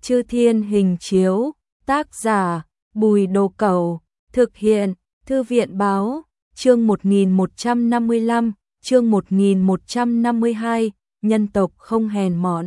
Chư Thiên Hình Chiếu, tác giả Bùi Đồ Cẩu, thực hiện Thư viện Báo, chương 1155, chương 1152, nhân tộc không hèn mọn.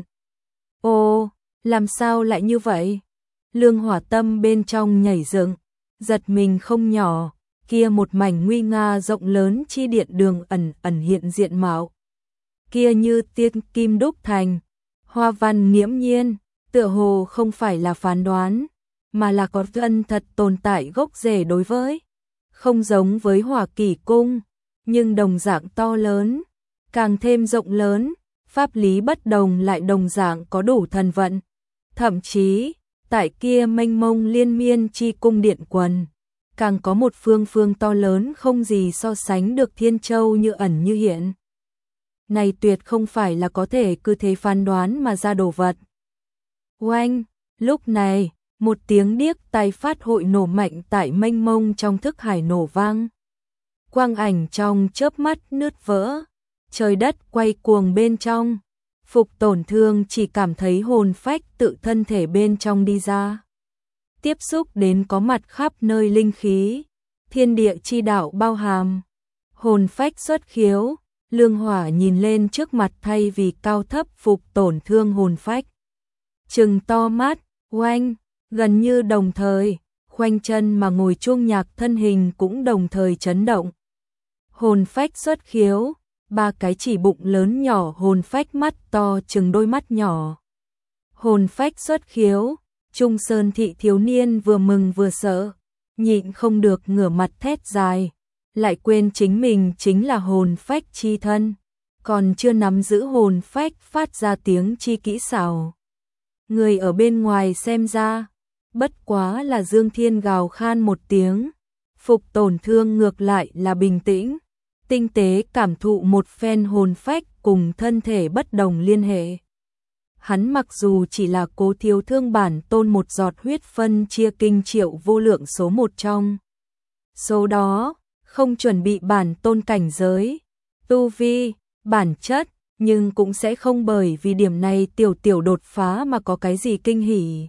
Ô, làm sao lại như vậy? Lương Hỏa Tâm bên trong nhảy dựng, giật mình không nhỏ, kia một mảnh nguy nga rộng lớn chi điện đường ẩn ẩn hiện diện mạo. Kia như tiên kim đúc thành, hoa văn nghiễm nhiên, tựa hồ không phải là phán đoán, mà là có chân thật tồn tại gốc rễ đối với. Không giống với Hỏa Kỷ cung, nhưng đồng dạng to lớn, càng thêm rộng lớn, pháp lý bất đồng lại đồng dạng có đủ thần vận. Thậm chí, tại kia mênh mông liên miên chi cung điện quần, càng có một phương phương to lớn không gì so sánh được thiên châu như ẩn như hiện. Này tuyệt không phải là có thể cứ thế phán đoán mà ra đồ vật. Oanh, lúc này, một tiếng điếc tai phát hội nổ mạnh tại mênh mông trong thức hải nổ vang. Quang ảnh trong chớp mắt nứt vỡ, trời đất quay cuồng bên trong. Phục Tổn Thương chỉ cảm thấy hồn phách tự thân thể bên trong đi ra. Tiếp xúc đến có mặt khắp nơi linh khí, thiên địa chi đạo bao hàm. Hồn phách xuất khiếu, Lương Hỏa nhìn lên trước mặt thay vì cao thấp Phục Tổn Thương hồn phách. Trừng to mắt, oanh, gần như đồng thời, khoanh chân mà ngồi chuông nhạc thân hình cũng đồng thời chấn động. Hồn phách xuất khiếu, ba cái chỉ bụng lớn nhỏ hồn phách mắt to chừng đôi mắt nhỏ. Hồn phách xuất khiếu, Trung Sơn thị thiếu niên vừa mừng vừa sợ, nhịn không được ngửa mặt thét dài, lại quên chính mình chính là hồn phách chi thân, còn chưa nắm giữ hồn phách phát ra tiếng chi kỹ xảo. Người ở bên ngoài xem ra, bất quá là Dương Thiên gào khan một tiếng, Phục Tổn Thương ngược lại là bình tĩnh, tinh tế cảm thụ một phen hồn phách cùng thân thể bất đồng liên hệ. Hắn mặc dù chỉ là Cố Thiếu Thương bản tôn một giọt huyết phân chia kinh triệu vô lượng số một trong. Số đó, không chuẩn bị bản tôn cảnh giới, tu vi, bản chất, nhưng cũng sẽ không bởi vì điểm này tiểu đột phá mà có cái gì kinh hỉ.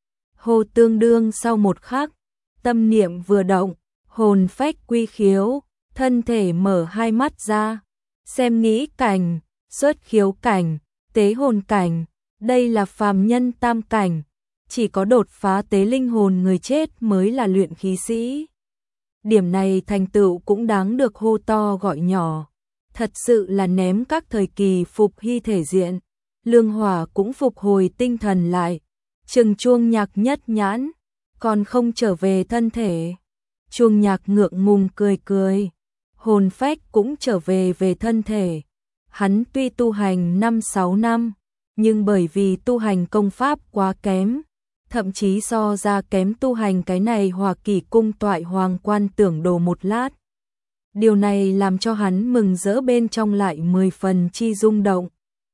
Hồ tương đương sau một khắc, tâm niệm vừa động, hồn phách quy khiếu, thân thể mở hai mắt ra, xem nghĩ cảnh, xuất khiếu cảnh, tế hồn cảnh, đây là phàm nhân tam cảnh, chỉ có đột phá tế linh hồn người chết mới là luyện khí sĩ. Điểm này thành tựu cũng đáng được hô to gọi nhỏ, thật sự là ném các thời kỳ phục hy thể diện. Lương Hỏa cũng phục hồi tinh thần lại, chừng chuông nhạc nhất nhãn, còn không trở về thân thể. Chuông nhạc ngượng ngùng cười cười, hồn phách cũng trở về thân thể. Hắn tuy tu hành 5-6 năm, nhưng bởi vì tu hành công pháp quá kém, thậm chí so ra kém tu hành cái này Hỏa Kỷ cung toại hoàng quan tưởng đồ một lát. Điều này làm cho hắn mừng rỡ bên trong lại 10 phần chi rung động.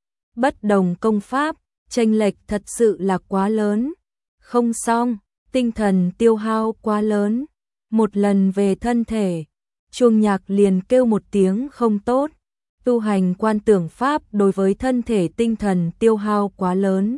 Bất đồng công pháp, chênh lệch thật sự là quá lớn. Không xong, tinh thần tiêu hao quá lớn. Một lần về thân thể, chuông nhạc liền kêu một tiếng không tốt. Tu hành quan tưởng pháp đối với thân thể tinh thần tiêu hao quá lớn.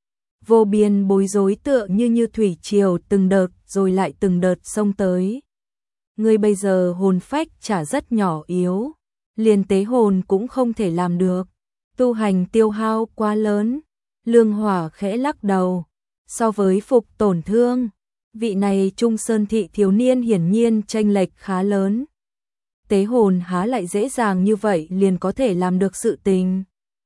Vô biên bối rối tựa như thủy triều từng đợt rồi lại từng đợt xông tới. Ngươi bây giờ hồn phách chả rất nhỏ yếu, liền tế hồn cũng không thể làm được. Tu hành tiêu hao quá lớn. Lương Hỏa khẽ lắc đầu. So với Phục Tổn Thương, vị này Trung Sơn thị thiếu niên hiển nhiên chênh lệch khá lớn. Tế hồn há lại dễ dàng như vậy liền có thể làm được sự tình.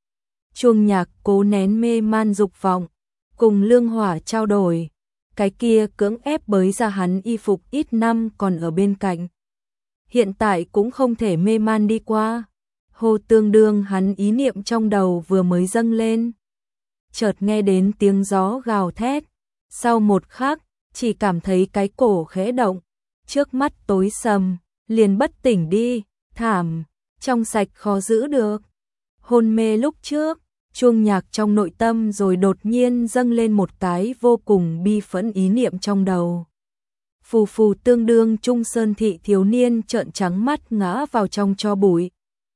Chuông nhạc cố nén mê man dục vọng, cùng Lương Hỏa trao đổi. Cái kia cưỡng ép bới ra hắn y phục ít năm còn ở bên cạnh. Hiện tại cũng không thể mê man đi qua. Hồ tương đương hắn ý niệm trong đầu vừa mới dâng lên. Chợt nghe đến tiếng gió gào thét. Sau một khắc, chỉ cảm thấy cái cổ khẽ động. Trước mắt tối sầm, liền bất tỉnh đi, thảm, trong sạch khó giữ được. Hôn mê lúc trước, chuông nhạc trong nội tâm rồi đột nhiên dâng lên một cái vô cùng bi phẫn ý niệm trong đầu. Phù phù tương đương Trung Sơn thị thiếu niên trợn trắng mắt ngã vào trong tro bụi.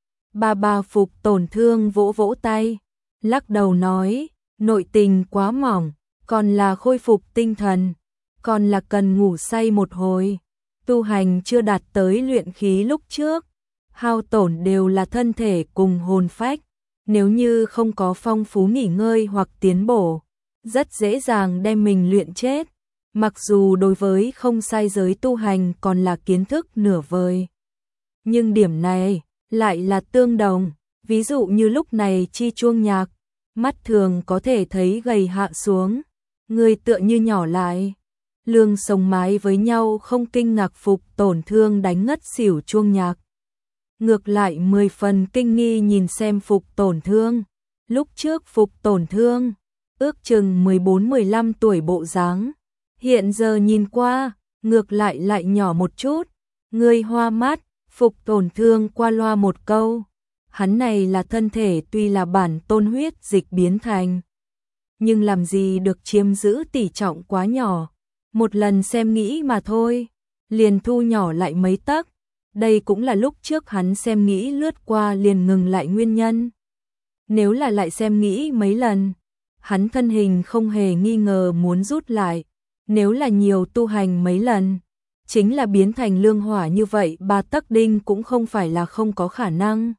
Bà Phục Tổn Thương vỗ vỗ tay, lắc đầu nói, nội tình quá mỏng, còn là khôi phục tinh thần, còn là cần ngủ say một hồi. Tu hành chưa đạt tới luyện khí lúc trước, hao tổn đều là thân thể cùng hồn phách, nếu như không có phong phú nghỉ ngơi hoặc tiến bổ, rất dễ dàng đem mình luyện chết. Mặc dù đối với không sai giới tu hành còn là kiến thức nửa vời, nhưng điểm này lại là tương đồng. Ví dụ như lúc này Chi Chuông Nhạc, mắt thường có thể thấy gầy hạ xuống, người tựa như nhỏ lại. Lương sống mái với nhau không kinh ngạc Phục Tổn Thương đánh ngất xỉu Chuông Nhạc. Ngược lại 10 phần kinh nghi nhìn xem Phục Tổn Thương. Lúc trước Phục Tổn Thương, ước chừng 14-15 tuổi bộ dáng, hiện giờ nhìn qua, ngược lại nhỏ một chút. Người hoa mắt, Phục Tổn Thương qua loa một câu. Hắn này là thân thể tuy là bản tôn huyết dịch biến thành, nhưng làm gì được chiếm giữ tỷ trọng quá nhỏ. Một lần xem nghĩ mà thôi, liền thu nhỏ lại mấy tấc. Đây cũng là lúc trước hắn xem nghĩ lướt qua liền ngừng lại nguyên nhân. Nếu là lại xem nghĩ mấy lần, hắn thân hình không hề nghi ngờ muốn rút lại. Nếu là nhiều tu hành mấy lần, chính là biến thành lương hỏa như vậy 3 tấc đinh cũng không phải là không có khả năng.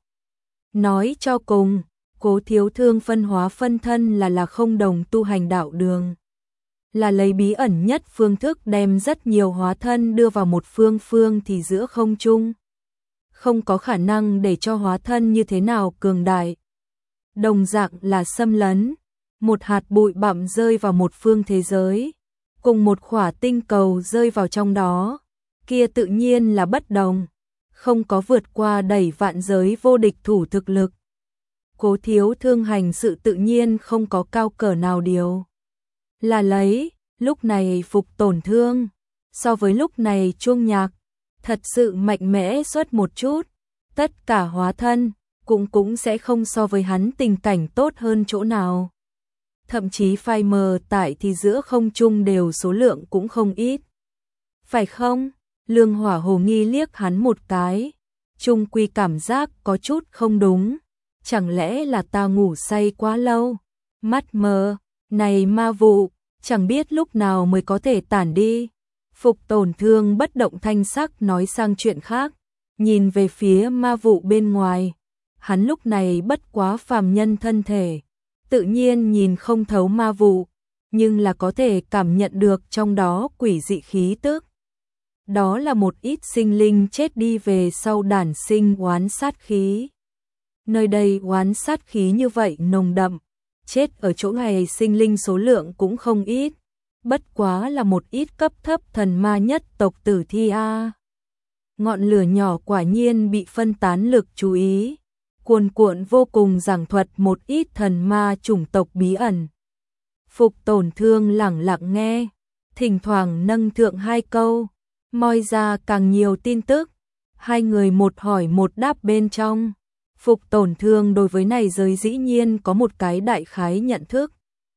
Nói cho cùng, Cố Thiếu Thương phân hóa phân thân là không đồng tu hành đạo đường. Là lấy bí ẩn nhất phương thức đem rất nhiều hóa thân đưa vào một phương thì giữa không trung. Không có khả năng để cho hóa thân như thế nào cường đại. Đồng dạng là xâm lấn, một hạt bụi bặm rơi vào một phương thế giới, cùng một khỏa tinh cầu rơi vào trong đó, kia tự nhiên là bất đồng, không có vượt qua đẩy vạn giới vô địch thủ thực lực. Cố Thiếu Thương hành sự tự nhiên không có cao cỡ nào điều. Là lấy, lúc này Phục Tổn Thương, so với lúc này Chuông Nhạc, thật sự mạnh mẽ xuất một chút, tất cả hóa thân, cũng sẽ không so với hắn tình cảnh tốt hơn chỗ nào. Thậm chí phai mờ tại thì giữa không trung đều số lượng cũng không ít. Phải không? Lương Hỏa hồ nghi liếc hắn một cái, chung quy cảm giác có chút không đúng. Chẳng lẽ là ta ngủ say quá lâu, mắt mờ, này ma vụ, chẳng biết lúc nào mới có thể tản đi. Phục Tổn Thương bất động thanh sắc nói sang chuyện khác, nhìn về phía ma vụ bên ngoài. Hắn lúc này bất quá phàm nhân thân thể, tự nhiên nhìn không thấu ma vụ, nhưng là có thể cảm nhận được trong đó quỷ dị khí tức. Đó là một ít sinh linh chết đi về sau đản sinh oán sát khí. Nơi đây oán sát khí như vậy nồng đậm, chết ở chỗ này sinh linh số lượng cũng không ít, bất quá là một ít cấp thấp thần ma nhất tộc tử thi a. Ngọn lửa nhỏ quả nhiên bị phân tán lực chú ý, cuồn cuộn vô cùng giảng thuật một ít thần ma chủng tộc bí ẩn. Phục Tổn Thương lẳng lặng nghe, thỉnh thoảng nâng thượng hai câu, moi ra càng nhiều tin tức. Hai người một hỏi một đáp bên trong. Phục Tổn Thương đối với này giới dĩ nhiên có một cái đại khái nhận thức.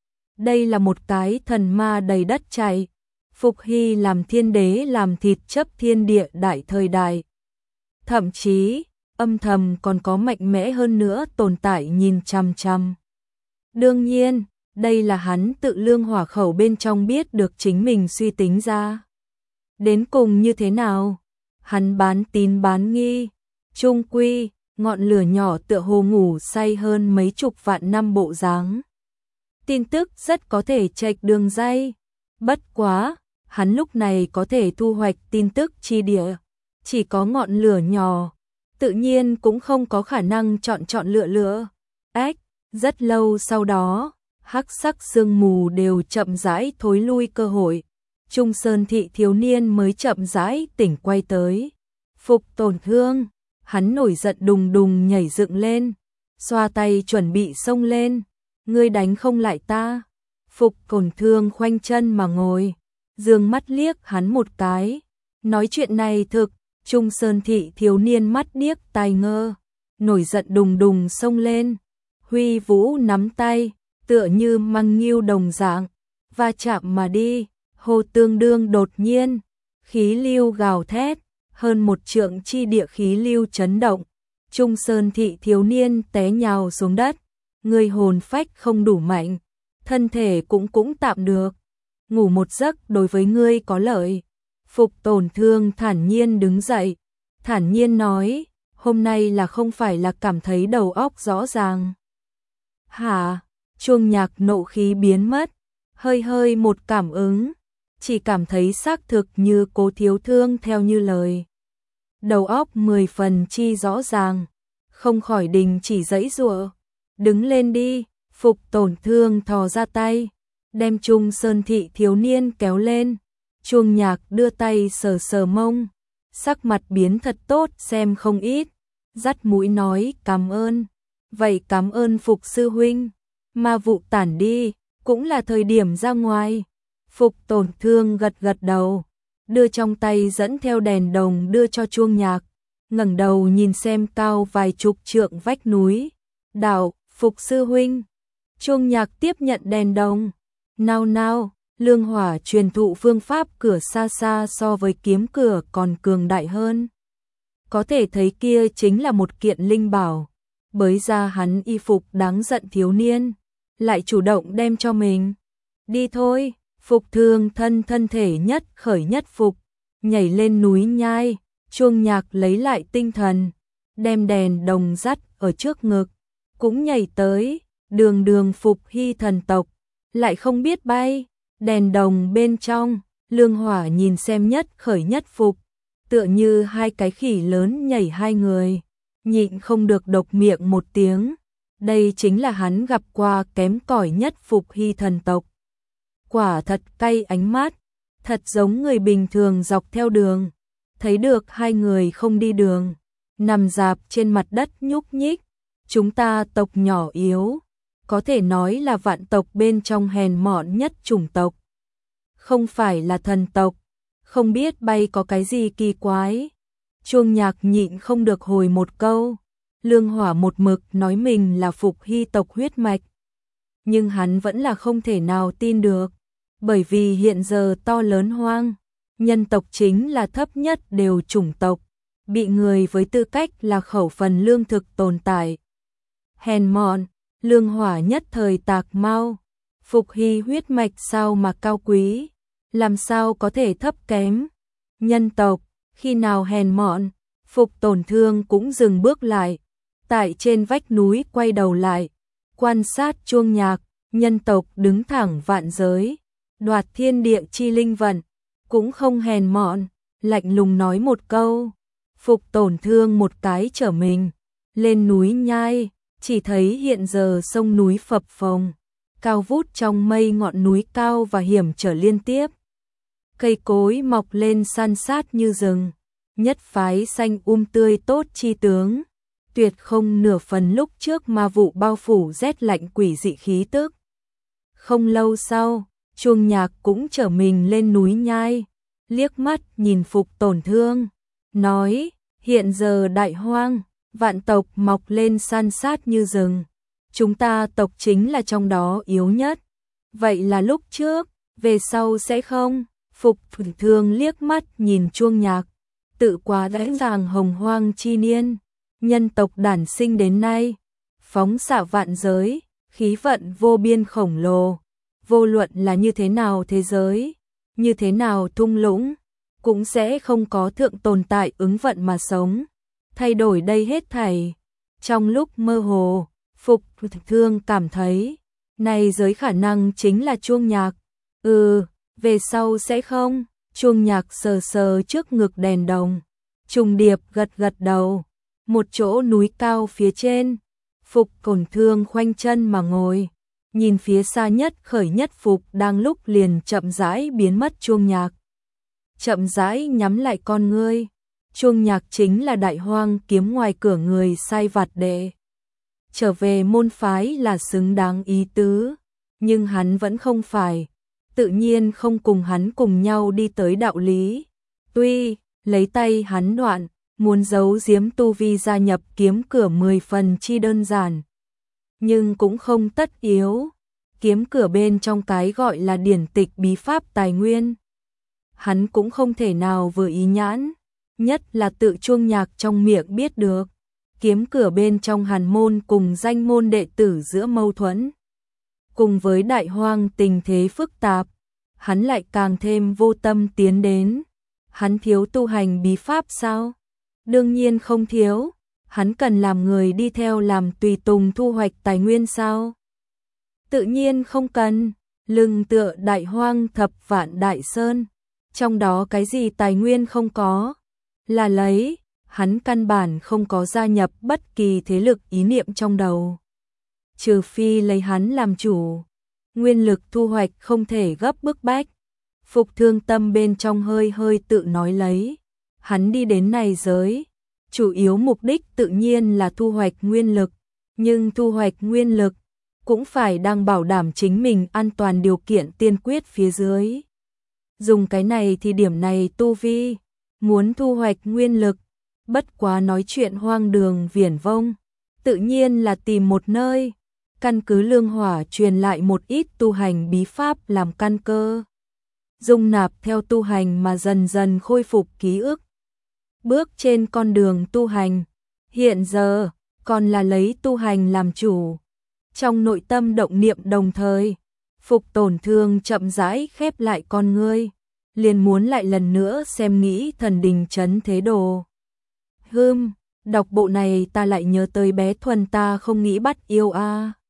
Đây là một cái thần ma đầy đất chảy. Phục Hy làm thiên đế làm thịt chấp thiên địa đại thời đại. Thậm chí, âm thầm còn có mạnh mẽ hơn nữa tồn tại nhìn chằm chằm. Đương nhiên, đây là hắn tự Lương Hỏa khẩu bên trong biết được chính mình suy tính ra. Đến cùng như thế nào? Hắn bán tín bán nghi, chung quy, ngọn lửa nhỏ tựa hồ ngủ say hơn mấy chục vạn năm bộ dáng. Tin tức rất có thể chệch đường dây. Bất quá, hắn lúc này có thể thu hoạch tin tức chi địa. Chỉ có ngọn lửa nhỏ, tự nhiên cũng không có khả năng chọn lựa. Rất lâu sau đó, hắc sắc sương mù đều chậm rãi thối lui cơ hội. Trung Sơn thị thiếu niên mới chậm rãi tỉnh quay tới. Phục Tổn Thương, hắn nổi giận đùng đùng nhảy dựng lên, xoa tay chuẩn bị xông lên. Ngươi đánh không lại ta. Phục Tổn Thương khoanh chân mà ngồi, dương mắt liếc hắn một cái. Nói chuyện này thực, Trung Sơn thị thiếu niên mắt điếc tai ngơ, nổi giận đùng đùng xông lên. Huy vũ nắm tay, tựa như măng nghiêu đồng dạng, va chạm mà đi. Hồ tương đương đột nhiên, khí lưu gào thét, hơn một trượng chi địa khí lưu chấn động. Trung Sơn thị thiếu niên té nhào xuống đất, người hồn phách không đủ mạnh, thân thể cũng tạm được. Ngủ một giấc đối với ngươi có lợi. Phục Tổn Thương thản nhiên đứng dậy, thản nhiên nói, hôm nay là không phải là cảm thấy đầu óc rõ ràng. Hả? Chuông Nhạc nộ khí biến mất, hơi một cảm ứng, chỉ cảm thấy xác thực như Cố Thiếu Thương theo như lời. Đầu óc 10 phần chi rõ ràng, không khỏi đình chỉ giãy giụa. Đứng lên đi, Phục Tổn Thương thò ra tay, đem Trung Sơn Thị thiếu niên kéo lên. Chuông Nhạc đưa tay sờ sờ mông, sắc mặt biến thật tốt xem không ít, dắt mũi nói cảm ơn. Vậy cảm ơn Phục sư huynh, ma vụ tản đi, cũng là thời điểm ra ngoài. Phục Tổn Thương gật gật đầu, đưa trong tay dẫn theo đèn đồng đưa cho Chuông Nhạc, ngẩng đầu nhìn xem cao vài chục trượng vách núi. Đạo, Phục sư huynh. Chuông Nhạc tiếp nhận đèn đồng. Nào, lương hỏa truyền thụ phương pháp cửa xa xa so với kiếm cửa còn cường đại hơn. Có thể thấy kia chính là một kiện linh bảo. Bới ra hắn y phục đáng giận thiếu niên, lại chủ động đem cho mình. Đi thôi, Phục Thương thân thể nhất khởi nhất phục, nhảy lên núi nhai. Chuông Nhạc lấy lại tinh thần, đem đèn đồng dắt ở trước ngực, cũng nhảy tới. Đường Phục Hy thần tộc, lại không biết bay. Đèn đồng bên trong, lương hỏa nhìn xem nhất khởi nhất phục, tựa như hai cái khỉ lớn nhảy hai người, nhịn không được độc miệng một tiếng. Đây chính là hắn gặp qua kém cỏi nhất Phục Hy thần tộc. Quả thật cay ánh mắt, thật giống người bình thường dọc theo đường, thấy được hai người không đi đường, nằm rạp trên mặt đất nhúc nhích. Chúng ta tộc nhỏ yếu, có thể nói là vạn tộc bên trong hèn mọn nhất chủng tộc. Không phải là thần tộc, không biết bay có cái gì kỳ quái. Chuông Nhạc nhịn không được hồi một câu. Lương hỏa một mực nói mình là Phục Hy tộc huyết mạch, nhưng hắn vẫn là không thể nào tin được, bởi vì hiện giờ to lớn hoang, nhân tộc chính là thấp nhất đều chủng tộc, bị người với tư cách là khẩu phần lương thực tồn tại. Hèn mọn, lương hỏa nhất thời tạc mau. Phục Hy huyết mạch sao mà cao quý, làm sao có thể thấp kém. Nhân tộc, khi nào hèn mọn. Phục Tổn Thương cũng dừng bước lại, tại trên vách núi quay đầu lại, quan sát Chuông Nhạc. Nhân tộc đứng thẳng vạn giới, đoạt thiên địa chi linh vận, cũng không hèn mọn, lạnh lùng nói một câu. Phục Tổn Thương một cái trở mình, lên núi nhai, chỉ thấy hiện giờ sông núi phập phồng, cao vút trong mây, ngọn núi cao và hiểm trở liên tiếp. Cây cối mọc lên san sát như rừng, nhất phái xanh tươi tốt chi tướng, tuyệt không nửa phần lúc trước ma vụ bao phủ rét lạnh quỷ dị khí tức. Không lâu sau, Chuông Nhạc cũng trở mình lên núi nhai, liếc mắt nhìn Phục Tổn Thương, nói, hiện giờ đại hoang, vạn tộc mọc lên san sát như rừng, chúng ta tộc chính là trong đó yếu nhất. Vậy là lúc trước, về sau sẽ không? Phục Tổn Thương liếc mắt nhìn Chuông Nhạc, tự quá rõ ràng hồng hoang chi niên, nhân tộc đản sinh đến nay, phóng xạ vạn giới, khí vận vô biên khổng lồ, vô luận là như thế nào thế giới, như thế nào thung lũng, cũng sẽ không có thượng tồn tại ứng vận mà sống, thay đổi đây hết thảy. Trong lúc mơ hồ, Phục Thương cảm thấy, này giới khả năng chính là Chuông Nhạc. Về sau sẽ không? Chuông Nhạc sờ sờ trước ngực đèn đồng, trùng điệp gật đầu. Một chỗ núi cao phía trên, Phục Tổn Thương khoanh chân mà ngồi, nhìn phía xa nhất khởi nhất Phục đang lúc liền chậm rãi biến mất. Chuông Nhạc chậm rãi nhắm lại con ngươi. Chuông Nhạc chính là đại hoang kiếm ngoài cửa người sai vặt đệ, trở về môn phái là xứng đáng ý tứ, nhưng hắn vẫn không phải, tự nhiên không cùng hắn cùng nhau đi tới đạo lý. Tuy lấy tay hắn đoạn, muốn giấu giếm tu vi gia nhập kiếm cửa 10 phần chi đơn giản, nhưng cũng không tất yếu. Kiếm cửa bên trong cái gọi là điển tịch bí pháp tài nguyên, hắn cũng không thể nào vừa ý nhãn, nhất là tự Chuông Nhạc trong miệng biết được. Kiếm cửa bên trong hàn môn cùng danh môn đệ tử giữa mâu thuẫn, cùng với đại hoang tình thế phức tạp, hắn lại càng thêm vô tâm tiến đến. Hắn thiếu tu hành bí pháp sao? Đương nhiên không thiếu. Hắn cần làm người đi theo làm tùy tùng thu hoạch tài nguyên sao? Tự nhiên không cần. Lưng tựa đại hoang thập vạn đại sơn, trong đó cái gì tài nguyên không có là lấy. Hắn căn bản không có gia nhập bất kỳ thế lực ý niệm trong đầu, trừ phi lấy hắn làm chủ. Nguyên lực thu hoạch không thể gấp bức bách. Phục Thương tâm bên trong hơi hơi tự nói lấy. Hắn đi đến này giới, chủ yếu mục đích tự nhiên là thu hoạch nguyên lực, nhưng thu hoạch nguyên lực cũng phải đang bảo đảm chính mình an toàn điều kiện tiên quyết phía dưới. Dùng cái này thì điểm này tu vi, muốn thu hoạch nguyên lực, bất quá nói chuyện hoang đường viển vông, tự nhiên là tìm một nơi, căn cứ lương hỏa truyền lại một ít tu hành bí pháp làm căn cơ. Dung nạp theo tu hành mà dần dần khôi phục ký ức. Bước trên con đường tu hành, hiện giờ còn là lấy tu hành làm chủ. Trong nội tâm động niệm đồng thời, Phục Tổn Thương chậm rãi khép lại con ngươi, liền muốn lại lần nữa xem nghĩ thần đình trấn thế đồ. Đọc bộ này ta lại nhớ tới bé Thuần ta không nghĩ bắt yêu a.